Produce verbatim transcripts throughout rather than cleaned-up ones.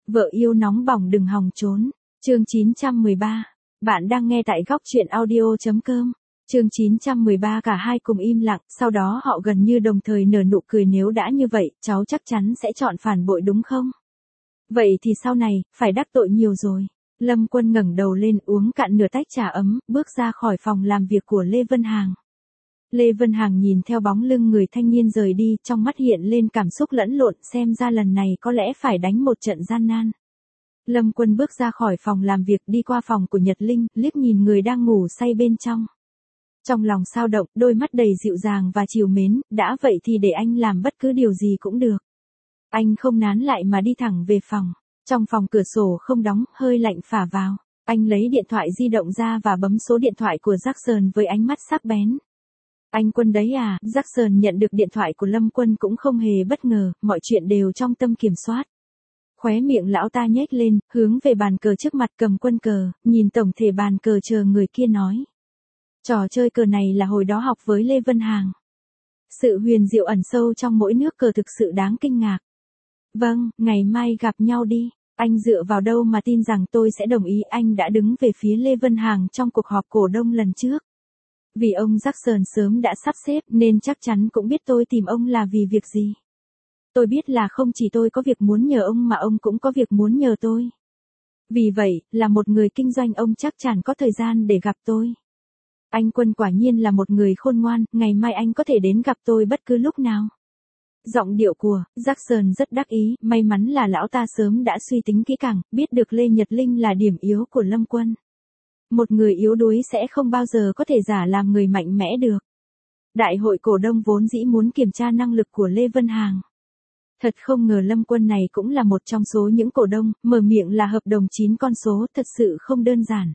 Vợ yêu nóng bỏng đừng hòng trốn. Chương chín trăm mười ba. Bạn đang nghe tại góc truyện audio chấm com. Chương chín trăm mười ba cả hai cùng im lặng, sau đó họ gần như đồng thời nở nụ cười. Nếu đã như vậy, cháu chắc chắn sẽ chọn phản bội đúng không? Vậy thì sau này, phải đắc tội nhiều rồi. Lâm Quân ngẩng đầu lên uống cạn nửa tách trà ấm, bước ra khỏi phòng làm việc của Lê Vân Hàng. Lê Vân Hàng nhìn theo bóng lưng người thanh niên rời đi, trong mắt hiện lên cảm xúc lẫn lộn, xem ra lần này có lẽ phải đánh một trận gian nan. Lâm Quân bước ra khỏi phòng làm việc, đi qua phòng của Nhật Linh, liếc nhìn người đang ngủ say bên trong. Trong lòng sao động, đôi mắt đầy dịu dàng và trìu mến, đã vậy thì để anh làm bất cứ điều gì cũng được. Anh không nán lại mà đi thẳng về phòng. Trong phòng cửa sổ không đóng, hơi lạnh phả vào. Anh lấy điện thoại di động ra và bấm số điện thoại của Jackson với ánh mắt sắc bén. Anh Quân đấy à? Jackson nhận được điện thoại của Lâm Quân cũng không hề bất ngờ, mọi chuyện đều trong tâm kiểm soát. Khóe miệng lão ta nhếch lên, hướng về bàn cờ trước mặt cầm quân cờ, nhìn tổng thể bàn cờ chờ người kia nói. Trò chơi cờ này là hồi đó học với Lê Vân Hàng. Sự huyền diệu ẩn sâu trong mỗi nước cờ thực sự đáng kinh ngạc. Vâng, ngày mai gặp nhau đi. Anh dựa vào đâu mà tin rằng tôi sẽ đồng ý? Anh đã đứng về phía Lê Vân Hàng trong cuộc họp cổ đông lần trước. Vì ông Jackson sớm đã sắp xếp nên chắc chắn cũng biết tôi tìm ông là vì việc gì. Tôi biết là không chỉ tôi có việc muốn nhờ ông mà ông cũng có việc muốn nhờ tôi. Vì vậy, là một người kinh doanh ông chắc chắn có thời gian để gặp tôi. Anh Quân quả nhiên là một người khôn ngoan, ngày mai anh có thể đến gặp tôi bất cứ lúc nào. Giọng điệu của Jackson rất đắc ý, may mắn là lão ta sớm đã suy tính kỹ càng, biết được Lê Nhật Linh là điểm yếu của Lâm Quân. Một người yếu đuối sẽ không bao giờ có thể giả làm người mạnh mẽ được. Đại hội cổ đông vốn dĩ muốn kiểm tra năng lực của Lê Vân Hàng. Thật không ngờ Lâm Quân này cũng là một trong số những cổ đông, mở miệng là hợp đồng chín con số, thật sự không đơn giản.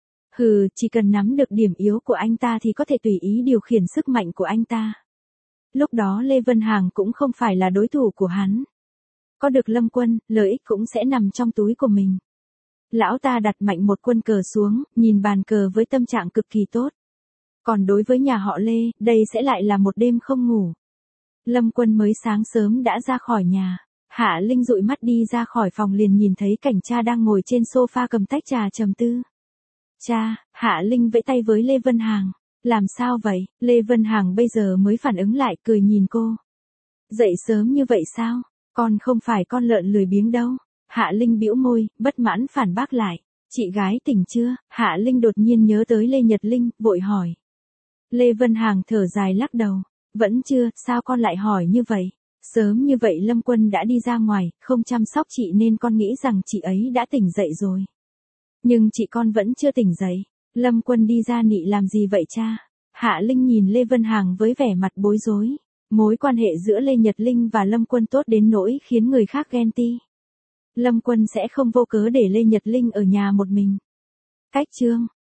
Hừ, chỉ cần nắm được điểm yếu của anh ta thì có thể tùy ý điều khiển sức mạnh của anh ta. Lúc đó Lê Vân Hàng cũng không phải là đối thủ của hắn. Có được Lâm Quân, lợi ích cũng sẽ nằm trong túi của mình. Lão ta đặt mạnh một quân cờ xuống, nhìn bàn cờ với tâm trạng cực kỳ tốt. Còn đối với nhà họ Lê, đây sẽ lại là một đêm không ngủ. Lâm Quân mới sáng sớm đã ra khỏi nhà. Hạ Linh dụi mắt đi ra khỏi phòng liền nhìn thấy cảnh cha đang ngồi trên sofa cầm tách trà trầm tư. Cha, Hạ Linh vẫy tay với Lê Vân Hàng. Làm sao vậy? Lê Vân Hàng bây giờ mới phản ứng lại, cười nhìn cô. Dậy sớm như vậy sao? Con không phải con lợn lười biếng đâu. Hạ Linh bĩu môi, bất mãn phản bác lại. Chị gái tỉnh chưa? Hạ Linh đột nhiên nhớ tới Lê Nhật Linh, vội hỏi. Lê Vân Hàng thở dài lắc đầu. Vẫn chưa, sao con lại hỏi như vậy? Sớm như vậy Lâm Quân đã đi ra ngoài, không chăm sóc chị nên con nghĩ rằng chị ấy đã tỉnh dậy rồi. Nhưng chị con vẫn chưa tỉnh dậy. Lâm Quân đi ra nị làm gì vậy cha? Hạ Linh nhìn Lê Vân Hàng với vẻ mặt bối rối. Mối quan hệ giữa Lê Nhật Linh và Lâm Quân tốt đến nỗi khiến người khác ghen tị. Lâm Quân sẽ không vô cớ để Lê Nhật Linh ở nhà một mình. Cách chương